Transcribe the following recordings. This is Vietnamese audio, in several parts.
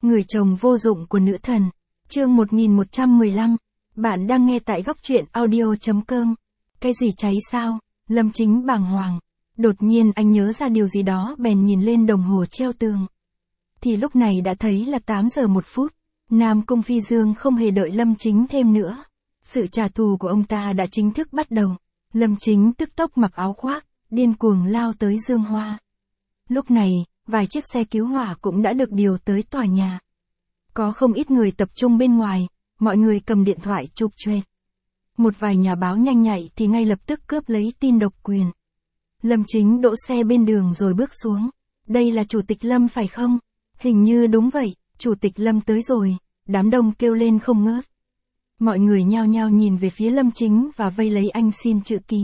Người chồng vô dụng của nữ thần. Chương 1115. Bạn đang nghe tại góc truyện audio.com. Cái gì cháy sao? Lâm Chính bàng hoàng. Đột nhiên anh nhớ ra điều gì đó bèn nhìn lên đồng hồ treo tường. Thì lúc này đã thấy là 8 giờ 1 phút. Nam Cung Phi Dương không hề đợi Lâm Chính thêm nữa. Sự trả thù của ông ta đã chính thức bắt đầu. Lâm Chính tức tốc mặc áo khoác, điên cuồng lao tới Dương Hoa. Lúc này, vài chiếc xe cứu hỏa cũng đã được điều tới tòa nhà. Có không ít người tập trung bên ngoài, mọi người cầm điện thoại chụp choẹt. Một vài nhà báo nhanh nhạy thì ngay lập tức cướp lấy tin độc quyền. Lâm Chính đỗ xe bên đường rồi bước xuống. Đây là Chủ tịch Lâm phải không? Hình như đúng vậy, Chủ tịch Lâm tới rồi, đám đông kêu lên không ngớt. Mọi người nhao nhao nhìn về phía Lâm Chính và vây lấy anh xin chữ ký.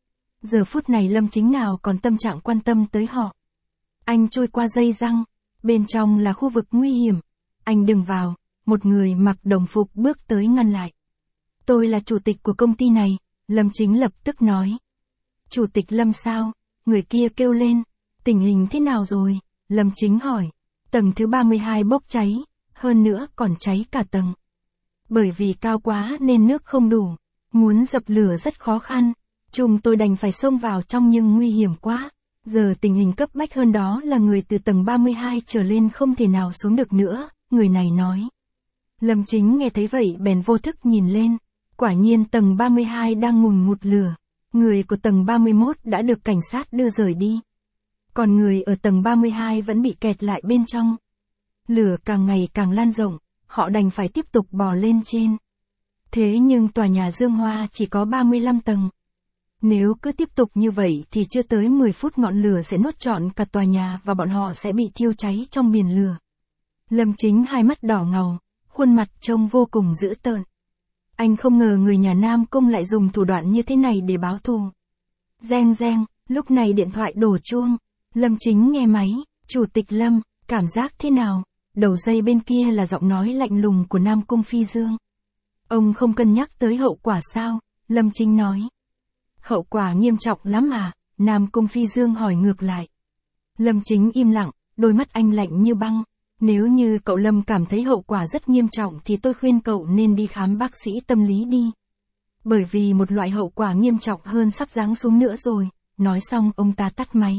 Giờ phút này Lâm Chính nào còn tâm trạng quan tâm tới họ. Anh trôi qua dây răng, bên trong là khu vực nguy hiểm. Anh đừng vào, một người mặc đồng phục bước tới ngăn lại. Tôi là chủ tịch của công ty này, Lâm Chính lập tức nói. Chủ tịch Lâm sao? Người kia kêu lên. Tình hình thế nào rồi? Lâm Chính hỏi. Tầng thứ 32 bốc cháy, hơn nữa còn cháy cả tầng. Bởi vì cao quá nên nước không đủ, muốn dập lửa rất khó khăn. Chúng tôi đành phải xông vào trong nhưng nguy hiểm quá. Giờ tình hình cấp bách hơn đó là người từ tầng 32 trở lên không thể nào xuống được nữa, người này nói. Lâm Chính nghe thấy vậy bèn vô thức nhìn lên. Quả nhiên tầng 32 đang ngùn ngụt lửa. Người của tầng 31 đã được cảnh sát đưa rời đi. Còn người ở tầng 32 vẫn bị kẹt lại bên trong. Lửa càng ngày càng lan rộng, họ đành phải tiếp tục bò lên trên. Thế nhưng tòa nhà Dương Hoa chỉ có 35 tầng. Nếu cứ tiếp tục như vậy thì chưa tới 10 phút ngọn lửa sẽ nuốt trọn cả tòa nhà và bọn họ sẽ bị thiêu cháy trong biển lửa. Lâm Chính hai mắt đỏ ngầu, khuôn mặt trông vô cùng dữ tợn. Anh không ngờ người nhà Nam Cung lại dùng thủ đoạn như thế này để báo thù. Reng reng, lúc này điện thoại đổ chuông. Lâm Chính nghe máy. Chủ tịch Lâm, cảm giác thế nào? Đầu dây bên kia là giọng nói lạnh lùng của Nam Cung Phi Dương. Ông không cân nhắc tới hậu quả sao? Lâm Chính nói. Hậu quả nghiêm trọng lắm à? Nam Cung Phi Dương hỏi ngược lại. Lâm Chính im lặng, đôi mắt anh lạnh như băng. Nếu như cậu Lâm cảm thấy hậu quả rất nghiêm trọng thì tôi khuyên cậu nên đi khám bác sĩ tâm lý đi. Bởi vì một loại hậu quả nghiêm trọng hơn sắp giáng xuống nữa rồi. Nói xong ông ta tắt máy.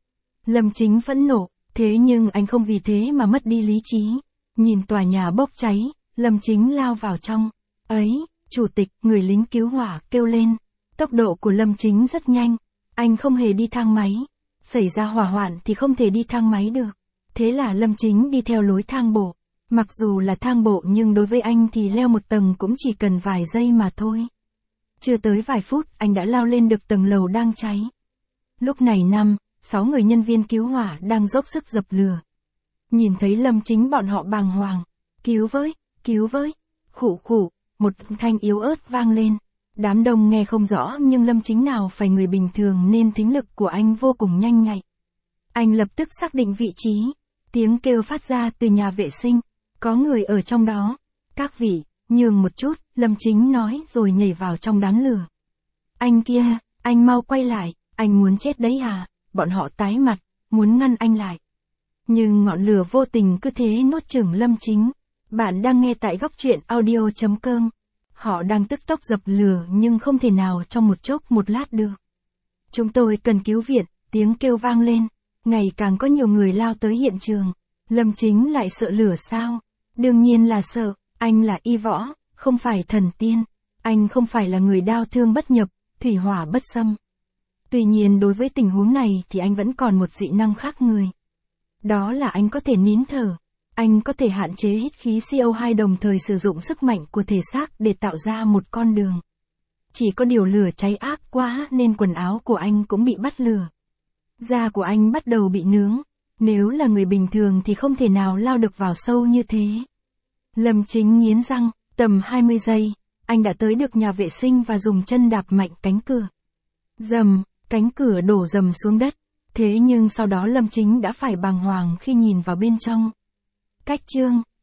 Lâm Chính phẫn nộ, thế nhưng anh không vì thế mà mất đi lý trí. Nhìn tòa nhà bốc cháy, Lâm Chính lao vào trong. Ấy, chủ tịch, người lính cứu hỏa kêu lên. Tốc độ của Lâm Chính rất nhanh, anh không hề đi thang máy. Xảy ra hỏa hoạn thì không thể đi thang máy được. Thế là Lâm Chính đi theo lối thang bộ. Mặc dù là thang bộ nhưng đối với anh thì leo một tầng cũng chỉ cần vài giây mà thôi. Chưa tới vài phút anh đã lao lên được tầng lầu đang cháy. Lúc này 5-6 người nhân viên cứu hỏa đang dốc sức dập lửa. Nhìn thấy Lâm Chính bọn họ bàng hoàng. Cứu với, khụ khụ, một thanh yếu ớt vang lên. Đám đông nghe không rõ nhưng Lâm Chính nào phải người bình thường nên thính lực của anh vô cùng nhanh nhạy. Anh lập tức xác định vị trí. Tiếng kêu phát ra từ nhà vệ sinh. Có người ở trong đó. Các vị, nhường một chút, Lâm Chính nói rồi nhảy vào trong đám lửa. Anh kia, anh mau quay lại, anh muốn chết đấy à? Bọn họ tái mặt, muốn ngăn anh lại. Nhưng ngọn lửa vô tình cứ thế nuốt chửng Lâm Chính. Bạn đang nghe tại góc truyện audio.com. Họ đang tức tốc dập lửa nhưng không thể nào trong một chốc một lát được. Chúng tôi cần cứu viện, tiếng kêu vang lên. Ngày càng có nhiều người lao tới hiện trường. Lâm Chính lại sợ lửa sao? Đương nhiên là sợ, anh là y võ, không phải thần tiên. Anh không phải là người đao thương bất nhập, thủy hỏa bất xâm. Tuy nhiên đối với tình huống này thì anh vẫn còn một dị năng khác người. Đó là anh có thể nín thở. Anh có thể hạn chế hít khí CO2 đồng thời sử dụng sức mạnh của thể xác để tạo ra một con đường. Chỉ có điều lửa cháy ác quá nên quần áo của anh cũng bị bắt lửa. Da của anh bắt đầu bị nướng. Nếu là người bình thường thì không thể nào lao được vào sâu như thế. Lâm Chính nghiến răng, tầm 20 giây, anh đã tới được nhà vệ sinh và dùng chân đạp mạnh cánh cửa. Rầm, cánh cửa đổ rầm xuống đất. Thế nhưng sau đó Lâm Chính đã phải bàng hoàng khi nhìn vào bên trong. Cách chương